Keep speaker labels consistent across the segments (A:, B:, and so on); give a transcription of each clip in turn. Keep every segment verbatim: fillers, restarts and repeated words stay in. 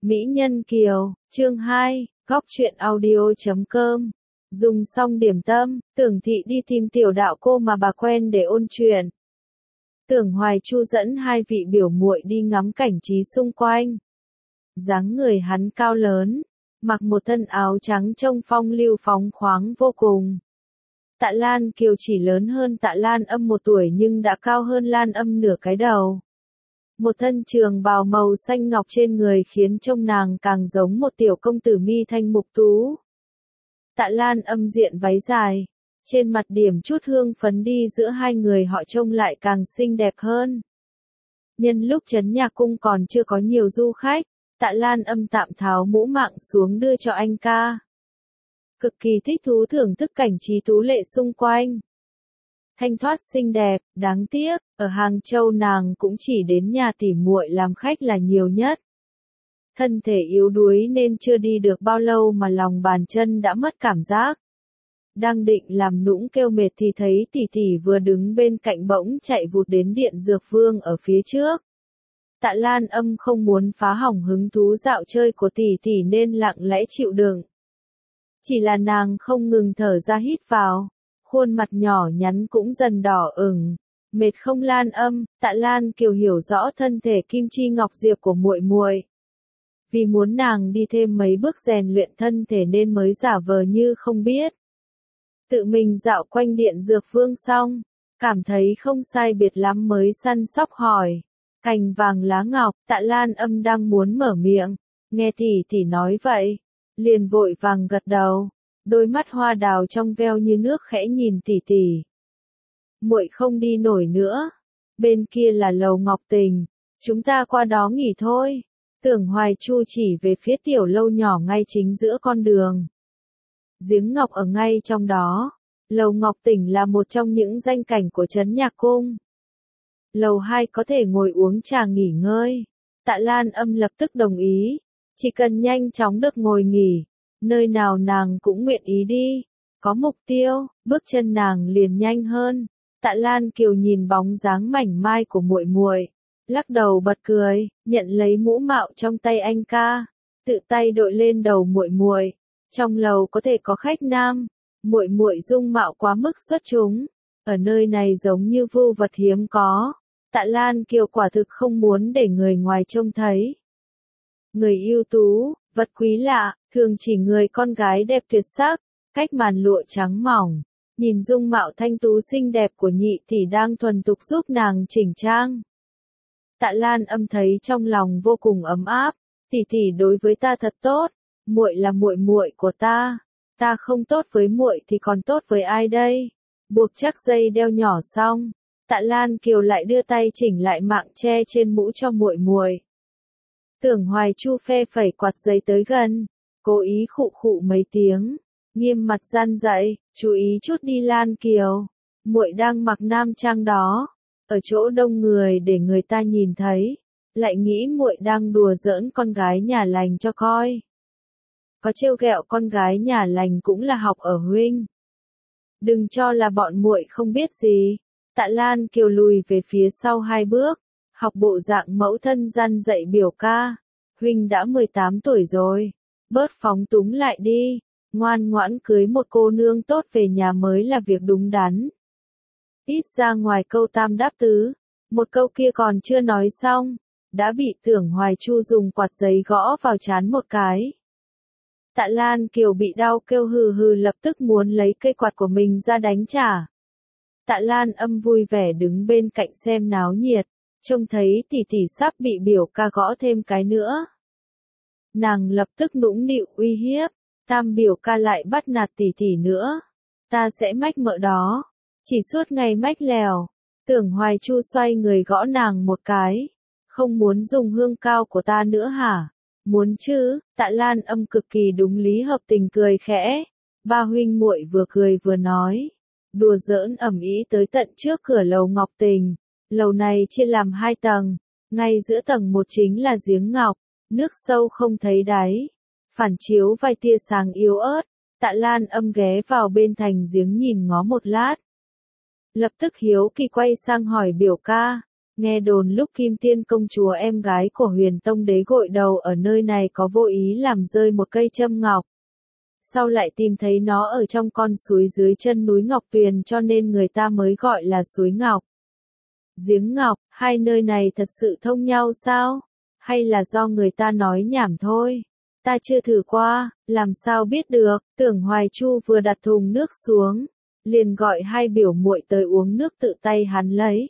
A: Mỹ Nhân Kiều, chương hai, góc truyện audio.com. Dùng xong điểm tâm, Tưởng Thị đi tìm tiểu đạo cô mà bà quen để ôn chuyện. Tưởng Hoài Chu dẫn hai vị biểu muội đi ngắm cảnh trí xung quanh. Dáng người hắn cao lớn, mặc một thân áo trắng trông phong lưu phóng khoáng vô cùng. Tạ Lan Kiều chỉ lớn hơn Tạ Lan Âm một tuổi nhưng đã cao hơn Lan Âm nửa cái đầu. Một thân trường bào màu xanh ngọc trên người khiến trông nàng càng giống một tiểu công tử mi thanh mục tú. Tạ Lan Âm diện váy dài, trên mặt điểm chút hương phấn đi giữa hai người họ trông lại càng xinh đẹp hơn. Nhân lúc trấn Nhạc Cung còn chưa có nhiều du khách, Tạ Lan Âm tạm tháo mũ mạng xuống đưa cho anh ca. Cực kỳ thích thú thưởng thức cảnh trí tú lệ xung quanh. Thanh thoát xinh đẹp, đáng tiếc, ở Hàng Châu nàng cũng chỉ đến nhà tỉ muội làm khách là nhiều nhất. Thân thể yếu đuối nên chưa đi được bao lâu mà lòng bàn chân đã mất cảm giác. Đang định làm nũng kêu mệt thì thấy tỷ tỷ vừa đứng bên cạnh bỗng chạy vụt đến Điện Dược Vương ở phía trước. Tạ Lan Âm không muốn phá hỏng hứng thú dạo chơi của tỷ tỷ nên lặng lẽ chịu đựng. Chỉ là nàng không ngừng thở ra hít vào, khuôn mặt nhỏ nhắn cũng dần đỏ ửng. Mệt không Lan Âm, Tạ Lan Kiều hiểu rõ thân thể kim chi ngọc diệp của muội muội. Vì muốn nàng đi thêm mấy bước rèn luyện thân thể nên mới giả vờ như không biết. Tự mình dạo quanh Điện Dược Vương xong, cảm thấy không sai biệt lắm mới săn sóc hỏi. Cành vàng lá ngọc, Tạ Lan Âm đang muốn mở miệng, nghe tỷ tỷ nói vậy, liền vội vàng gật đầu, đôi mắt hoa đào trong veo như nước khẽ nhìn tỷ tỷ. Muội không đi nổi nữa, bên kia là lầu Ngọc Tình, chúng ta qua đó nghỉ thôi. Tưởng Hoài Chu chỉ về phía tiểu lâu nhỏ ngay chính giữa con đường. Giếng ngọc ở ngay trong đó, lầu Ngọc Tình là một trong những danh cảnh của trấn Nhạc Cung. Lầu hai có thể ngồi uống trà nghỉ ngơi. Tạ Lan Âm lập tức đồng ý, chỉ cần nhanh chóng được ngồi nghỉ, nơi nào nàng cũng nguyện ý đi. Có mục tiêu, bước chân nàng liền nhanh hơn. Tạ Lan Kiều nhìn bóng dáng mảnh mai của muội muội, lắc đầu bật cười, nhận lấy mũ mạo trong tay anh ca, tự tay đội lên đầu muội muội. Trong lầu có thể có khách nam, muội muội dung mạo quá mức xuất chúng, ở nơi này giống như vưu vật hiếm có. Tạ Lan Kiều quả thực không muốn để người ngoài trông thấy. Người ưu tú, vật quý lạ, thường chỉ người con gái đẹp tuyệt sắc, cách màn lụa trắng mỏng. Nhìn dung mạo thanh tú xinh đẹp của nhị tỷ đang thuần tục giúp nàng chỉnh trang. Tạ Lan Âm thấy trong lòng vô cùng ấm áp, tỷ tỷ đối với ta thật tốt, muội là muội muội của ta, ta không tốt với muội thì còn tốt với ai đây? Buộc chắc dây đeo nhỏ xong, Tạ Lan Kiều lại đưa tay chỉnh lại mạng che trên mũ cho muội muội. Tưởng Hoài Chu phe phẩy quạt giấy tới gần, cố ý khụ khụ mấy tiếng, nghiêm mặt gian dạy, chú ý chút đi Lan Kiều, muội đang mặc nam trang đó, ở chỗ đông người để người ta nhìn thấy, lại nghĩ muội đang đùa giỡn con gái nhà lành cho coi. Có trêu ghẹo con gái nhà lành cũng là học ở huynh. Đừng cho là bọn muội không biết gì. Tạ Lan Kiều lùi về phía sau hai bước, học bộ dạng mẫu thân răn dạy biểu ca, huynh đã mười tám tuổi rồi, bớt phóng túng lại đi, ngoan ngoãn cưới một cô nương tốt về nhà mới là việc đúng đắn. Ít ra ngoài câu tam đáp tứ, một câu kia còn chưa nói xong, đã bị Tưởng Hoài Chu dùng quạt giấy gõ vào trán một cái. Tạ Lan Kiều bị đau kêu hừ hừ lập tức muốn lấy cây quạt của mình ra đánh trả. Tạ Lan Âm vui vẻ đứng bên cạnh xem náo nhiệt, trông thấy tỷ tỷ sắp bị biểu ca gõ thêm cái nữa. Nàng lập tức nũng nịu uy hiếp, tam biểu ca lại bắt nạt tỷ tỷ nữa, ta sẽ mách mợ đó, chỉ suốt ngày mách lèo. Tưởng Hoài Chu xoay người gõ nàng một cái, không muốn dùng hương cao của ta nữa hả? Muốn chứ? Tạ Lan Âm cực kỳ đúng lý hợp tình cười khẽ, ba huynh muội vừa cười vừa nói. Đùa giỡn ầm ĩ tới tận trước cửa lầu Ngọc Tình. Lầu này chia làm hai tầng, ngay giữa tầng một chính là giếng ngọc, nước sâu không thấy đáy, phản chiếu vài tia sáng yếu ớt. Tạ Lan Âm ghé vào bên thành giếng nhìn ngó một lát, lập tức hiếu kỳ quay sang hỏi biểu ca, Nghe đồn lúc Kim Tiên công chúa em gái của Huyền Tông đế gội đầu ở nơi này có vô ý làm rơi một cây châm ngọc. Sau lại tìm thấy nó ở trong con suối dưới chân núi Ngọc Tuyền cho nên người ta mới gọi là suối Ngọc. Giếng Ngọc, hai nơi này thật sự thông nhau sao? Hay là do người ta nói nhảm thôi? Ta chưa thử qua, làm sao biết được? Tưởng Hoài Chu vừa đặt thùng nước xuống, liền gọi hai biểu muội tới uống nước tự tay hắn lấy.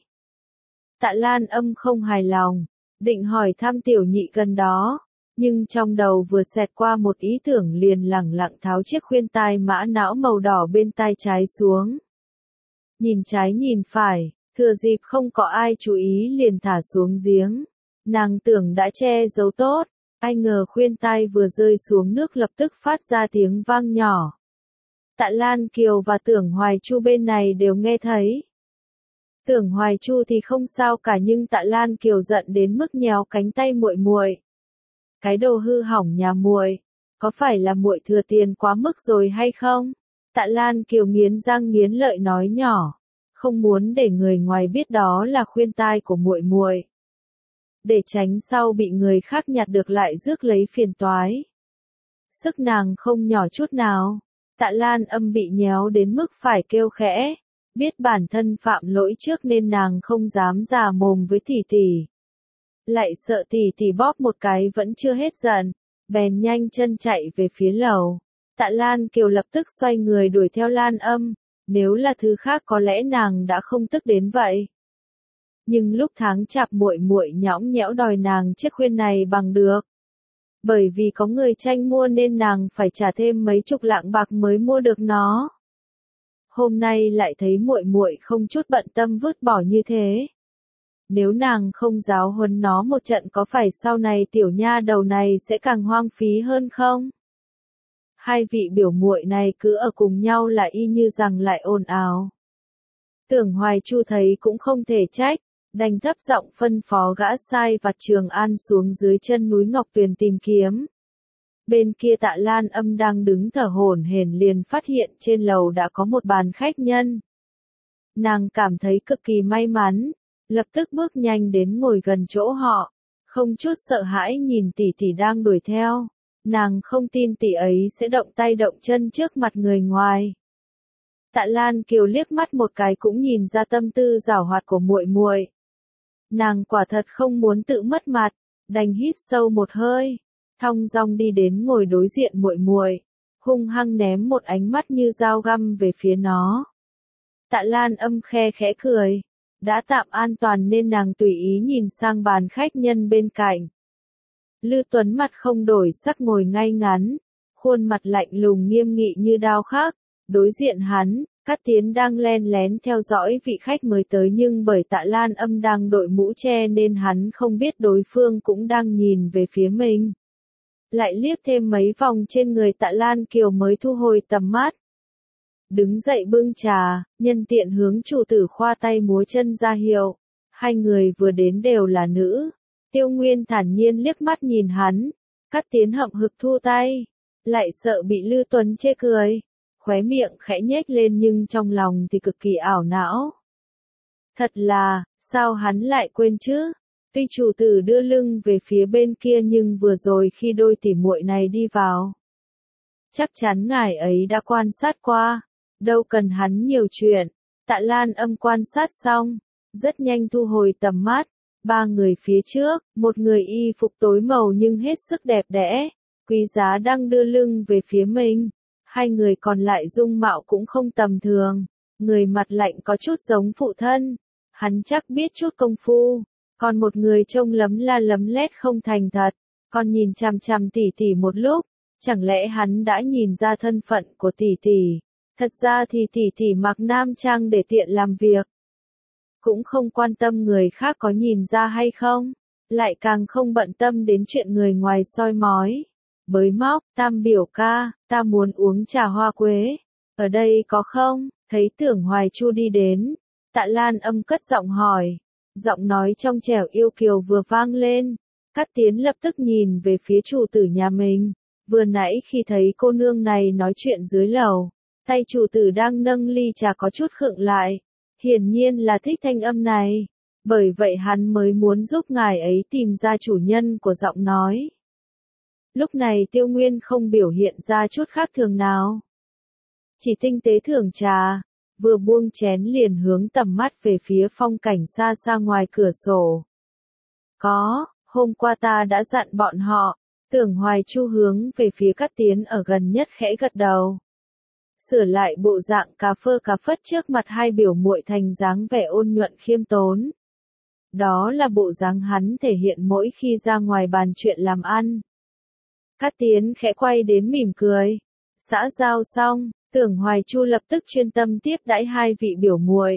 A: Tạ Lan Âm không hài lòng, định hỏi thăm tiểu nhị gần đó, nhưng trong đầu vừa xẹt qua một ý tưởng liền lẳng lặng tháo chiếc khuyên tai mã não màu đỏ bên tai trái xuống. Nhìn trái nhìn phải, thừa dịp không có ai chú ý liền thả xuống giếng. Nàng tưởng đã che giấu tốt, ai ngờ khuyên tai vừa rơi xuống nước lập tức phát ra tiếng vang nhỏ. Tạ Lan Kiều và Tưởng Hoài Chu bên này đều nghe thấy. Tưởng Hoài Chu thì không sao cả nhưng Tạ Lan Kiều giận đến mức nhéo cánh tay muội muội. Cái đồ hư hỏng nhà muội, có phải là muội thừa tiền quá mức rồi hay không? Tạ Lan Kiều nghiến răng nghiến lợi nói nhỏ, không muốn để người ngoài biết đó là khuyên tai của muội muội, để tránh sau bị người khác nhặt được lại rước lấy phiền toái. Sức nàng không nhỏ chút nào. Tạ Lan Âm bị nhéo đến mức phải kêu khẽ, biết bản thân phạm lỗi trước nên nàng không dám già mồm với tỷ tỷ. Lại sợ tỷ tỷ bóp một cái vẫn chưa hết giận, bèn nhanh chân chạy về phía lầu. Tạ Lan Kiều lập tức xoay người đuổi theo Lan Âm, nếu là thứ khác có lẽ nàng đã không tức đến vậy. Nhưng lúc tháng chạp muội muội nhõng nhẽo đòi nàng chiếc khuyên này bằng được. Bởi vì có người tranh mua nên nàng phải trả thêm mấy chục lạng bạc mới mua được nó. Hôm nay lại thấy muội muội không chút bận tâm vứt bỏ như thế. Nếu nàng không giáo huấn nó một trận có phải sau này tiểu nha đầu này sẽ càng hoang phí hơn không? Hai vị biểu muội này cứ ở cùng nhau là y như rằng lại ồn ào. Tưởng Hoài Chu thấy cũng không thể trách, đành thấp giọng phân phó gã sai vặt Trường An xuống dưới chân núi Ngọc Tuyền tìm kiếm. Bên kia Tạ Lan Âm đang đứng thở hổn hển liền phát hiện trên lầu đã có một bàn khách nhân. Nàng cảm thấy cực kỳ may mắn, lập tức bước nhanh đến ngồi gần chỗ họ, không chút sợ hãi nhìn tỷ tỷ đang đuổi theo. Nàng không tin tỷ ấy sẽ động tay động chân trước mặt người ngoài. Tạ Lan Kiều liếc mắt một cái cũng nhìn ra tâm tư giảo hoạt của muội muội. Nàng quả thật không muốn tự mất mặt, đành hít sâu một hơi, thong dong đi đến ngồi đối diện muội muội, hung hăng ném một ánh mắt như dao găm về phía nó. Tạ Lan Âm khe khẽ cười, đã tạm an toàn nên nàng tùy ý nhìn sang bàn khách nhân bên cạnh. Lư Tuấn mặt không đổi sắc ngồi ngay ngắn, khuôn mặt lạnh lùng nghiêm nghị như đao khắc, đối diện hắn. Cát Tiến đang len lén theo dõi vị khách mới tới nhưng bởi Tạ Lan Âm đang đội mũ che nên hắn không biết đối phương cũng đang nhìn về phía mình. Lại liếc thêm mấy vòng trên người Tạ Lan Kiều mới thu hồi tầm mắt. Đứng dậy bưng trà, nhân tiện hướng chủ tử khoa tay múa chân ra hiệu. Hai người vừa đến đều là nữ. Tiêu Nguyên thản nhiên liếc mắt nhìn hắn. Cát Tiến hậm hực thu tay. Lại sợ bị Lư Tuấn chê cười. Khóe miệng khẽ nhếch lên nhưng trong lòng thì cực kỳ ảo não. Thật là, sao hắn lại quên chứ? Tuy chủ tử đưa lưng về phía bên kia nhưng vừa rồi khi đôi tỉ muội này đi vào, chắc chắn ngài ấy đã quan sát qua, đâu cần hắn nhiều chuyện. Tạ Lan Âm quan sát xong, rất nhanh thu hồi tầm mắt. Ba người phía trước, một người y phục tối màu nhưng hết sức đẹp đẽ, quý giá đang đưa lưng về phía mình. Hai người còn lại dung mạo cũng không tầm thường, người mặt lạnh có chút giống phụ thân, hắn chắc biết chút công phu, còn một người trông lấm la lấm lét không thành thật, còn nhìn chằm chằm tỷ tỷ một lúc, chẳng lẽ hắn đã nhìn ra thân phận của tỷ tỷ, thật ra thì tỷ tỷ mặc nam trang để tiện làm việc, cũng không quan tâm người khác có nhìn ra hay không, lại càng không bận tâm đến chuyện người ngoài soi mói. Bới móc, Tam biểu ca, ta muốn uống trà hoa quế, ở đây có không? Thấy Tưởng Hoài Chu đi đến, Tạ Lan Âm cất giọng hỏi, giọng nói trong trẻo yêu kiều vừa vang lên. Cát Tiến lập tức nhìn về phía chủ tử nhà mình, vừa nãy khi thấy cô nương này nói chuyện dưới lầu, tay chủ tử đang nâng ly trà có chút khựng lại, hiển nhiên là thích thanh âm này. Bởi vậy hắn mới muốn giúp ngài ấy tìm ra chủ nhân của giọng nói. Lúc này Tiêu Nguyên không biểu hiện ra chút khác thường nào. Chỉ tinh tế thưởng trà, vừa buông chén liền hướng tầm mắt về phía phong cảnh xa xa ngoài cửa sổ. Có, hôm qua ta đã dặn bọn họ. Tưởng Hoài Chu hướng về phía Cát Tiến ở gần nhất khẽ gật đầu. Sửa lại bộ dạng cà phơ cà phất trước mặt hai biểu muội thành dáng vẻ ôn nhuận khiêm tốn. Đó là bộ dáng hắn thể hiện mỗi khi ra ngoài bàn chuyện làm ăn. Cát Tiến khẽ quay đến mỉm cười. Xã giao xong, Tưởng Hoài Chu lập tức chuyên tâm tiếp đãi hai vị biểu muội.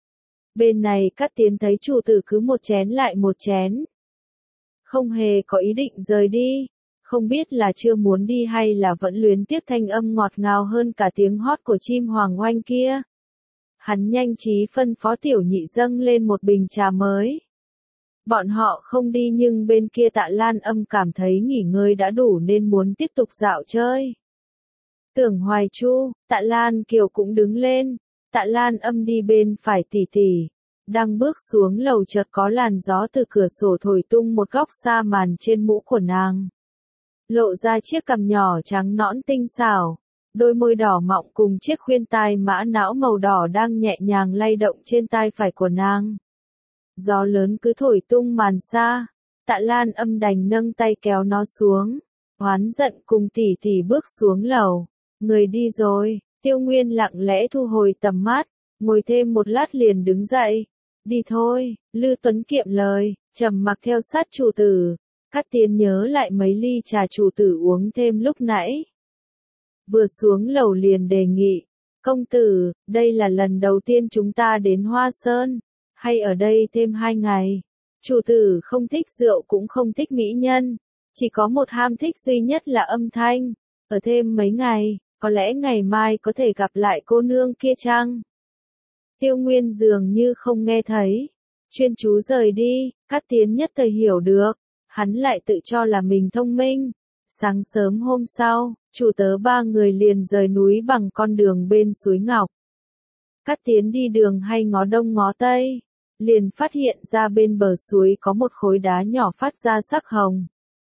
A: Bên này Cát Tiến thấy chủ tử cứ một chén lại một chén. Không hề có ý định rời đi. Không biết là chưa muốn đi hay là vẫn luyến tiếc thanh âm ngọt ngào hơn cả tiếng hót của chim hoàng oanh kia. Hắn nhanh trí phân phó tiểu nhị dâng lên một bình trà mới. Bọn họ không đi nhưng bên kia Tạ Lan Âm cảm thấy nghỉ ngơi đã đủ nên muốn tiếp tục dạo chơi. Tưởng Hoài Chu, Tạ Lan Kiều cũng đứng lên. Tạ Lan Âm đi bên phải tỉ tỉ. Đang bước xuống lầu chợt có làn gió từ cửa sổ thổi tung một góc xa màn trên mũ của nàng. Lộ ra chiếc cằm nhỏ trắng nõn tinh xảo, đôi môi đỏ mọng cùng chiếc khuyên tai mã não màu đỏ đang nhẹ nhàng lay động trên tai phải của nàng. Gió lớn cứ thổi tung màn xa, Tạ Lan Âm đành nâng tay kéo nó xuống, oán giận cùng tỉ tỉ bước xuống lầu. Người đi rồi, Tiêu Nguyên lặng lẽ thu hồi tầm mắt, ngồi thêm một lát liền đứng dậy. Đi thôi, Lư Tuấn kiệm lời, trầm mặc theo sát chủ tử. Cát Tiến nhớ lại mấy ly trà chủ tử uống thêm lúc nãy. Vừa xuống lầu liền đề nghị, công tử, đây là lần đầu tiên chúng ta đến Hoa Sơn, hay ở đây thêm hai ngày. Chủ tử không thích rượu cũng không thích mỹ nhân, chỉ có một ham thích duy nhất là âm thanh. Ở thêm mấy ngày, có lẽ ngày mai có thể gặp lại cô nương kia chăng? Tiêu Nguyên dường như không nghe thấy, chuyên chú rời đi. Cát Tiến nhất thời hiểu được. Hắn lại tự cho là mình thông minh. Sáng sớm hôm sau, chủ tớ ba người liền rời núi bằng con đường bên suối Ngọc. Cát Tiến đi đường hay ngó đông ngó tây, liền phát hiện ra bên bờ suối có một khối đá nhỏ phát ra sắc hồng.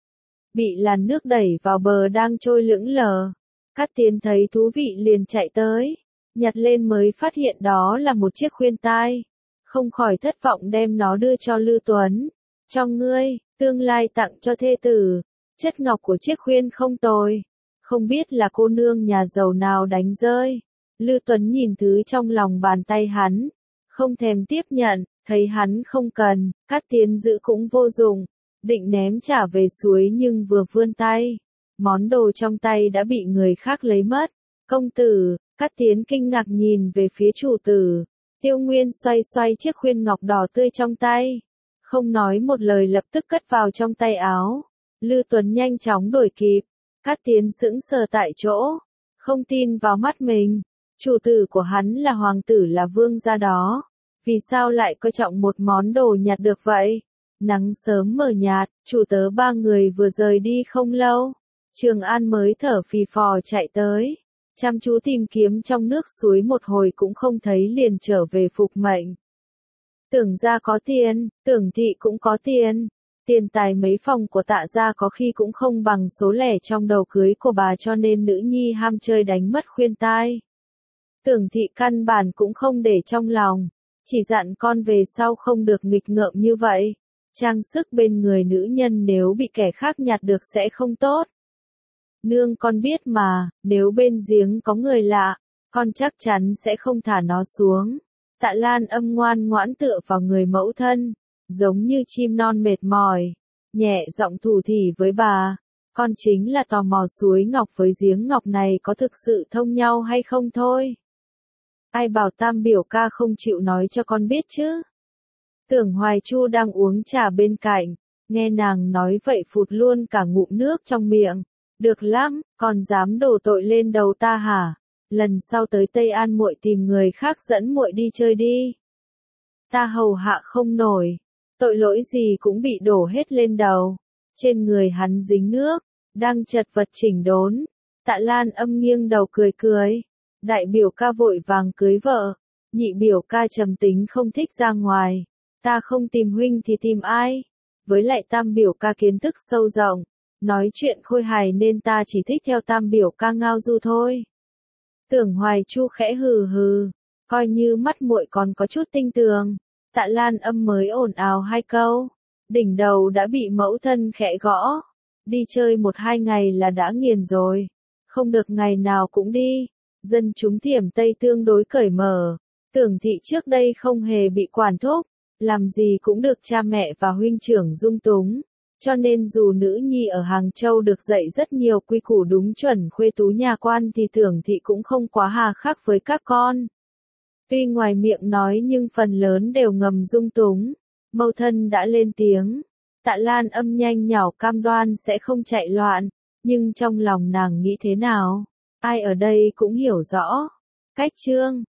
A: Bị làn nước đẩy vào bờ đang trôi lững lờ. Cát Tiến thấy thú vị liền chạy tới, nhặt lên mới phát hiện đó là một chiếc khuyên tai. Không khỏi thất vọng đem nó đưa cho Lư Tuấn. Cho ngươi, tương lai tặng cho thê tử, chất ngọc của chiếc khuyên không tồi. Không biết là cô nương nhà giàu nào đánh rơi. Lư Tuấn nhìn thứ trong lòng bàn tay hắn, không thèm tiếp nhận, thấy hắn không cần, Cát Tiến giữ cũng vô dụng, định ném trả về suối nhưng vừa vươn tay, món đồ trong tay đã bị người khác lấy mất. Công tử, Cát Tiến kinh ngạc nhìn về phía chủ tử. Tiêu Nguyên xoay xoay chiếc khuyên ngọc đỏ tươi trong tay, không nói một lời lập tức cất vào trong tay áo. Lư Tuấn nhanh chóng đuổi kịp. Cát Tiến sững sờ tại chỗ, không tin vào mắt mình. Chủ tử của hắn là hoàng tử là vương gia đó, vì sao lại coi trọng một món đồ nhặt được vậy? Nắng sớm mờ nhạt, chủ tớ ba người vừa rời đi không lâu, Trường An mới thở phì phò chạy tới, chăm chú tìm kiếm trong nước suối một hồi cũng không thấy liền trở về phục mệnh. Tưởng gia có tiền, Tưởng thị cũng có tiền, tiền tài mấy phòng của Tạ gia có khi cũng không bằng số lẻ trong đầu cưới của bà, cho nên nữ nhi ham chơi đánh mất khuyên tai. Tưởng thị căn bản cũng không để trong lòng, chỉ dặn con về sau không được nghịch ngợm như vậy. Trang sức bên người nữ nhân nếu bị kẻ khác nhặt được sẽ không tốt. Nương con biết mà, nếu bên giếng có người lạ, con chắc chắn sẽ không thả nó xuống. Tạ Lan Âm ngoan ngoãn tựa vào người mẫu thân, giống như chim non mệt mỏi, nhẹ giọng thủ thỉ với bà. Con chính là tò mò suối ngọc với giếng ngọc này có thực sự thông nhau hay không thôi. Ai bảo tam biểu ca không chịu nói cho con biết chứ. Tưởng Hoài Chu đang uống trà bên cạnh, nghe nàng nói vậy phụt luôn cả ngụm nước trong miệng. Được lắm, còn dám đổ tội lên đầu ta hả? Lần sau tới Tây An muội tìm người khác dẫn muội đi chơi đi. Ta hầu hạ không nổi, tội lỗi gì cũng bị đổ hết lên đầu. Trên người hắn dính nước, đang chật vật chỉnh đốn. Tạ Lan Âm nghiêng đầu cười cười. Đại biểu ca vội vàng cưới vợ, nhị biểu ca trầm tính không thích ra ngoài. Ta không tìm huynh thì tìm ai? Với lại Tam biểu ca kiến thức sâu rộng, nói chuyện khôi hài nên ta chỉ thích theo Tam biểu ca ngao du thôi. Tưởng Hoài Chu khẽ hừ hừ, coi như mắt muội còn có chút tinh tường. Tạ Lan Âm mới ồn ào hai câu, đỉnh đầu đã bị mẫu thân khẽ gõ. Đi chơi một hai ngày là đã nghiền rồi, không được ngày nào cũng đi. Dân chúng Thiểm Tây tương đối cởi mở, Tưởng thị trước đây không hề bị quản thúc, làm gì cũng được cha mẹ và huynh trưởng dung túng. Cho nên dù nữ nhi ở Hàng Châu được dạy rất nhiều quy củ đúng chuẩn khuê tú nhà quan thì Tưởng thị cũng không quá hà khắc với các con. Tuy ngoài miệng nói nhưng phần lớn đều ngầm dung túng. Mẫu thân đã lên tiếng. Tạ Lan Âm nhanh nhảu cam đoan sẽ không chạy loạn, nhưng trong lòng nàng nghĩ thế nào? Ai ở đây cũng hiểu rõ. Cách Trương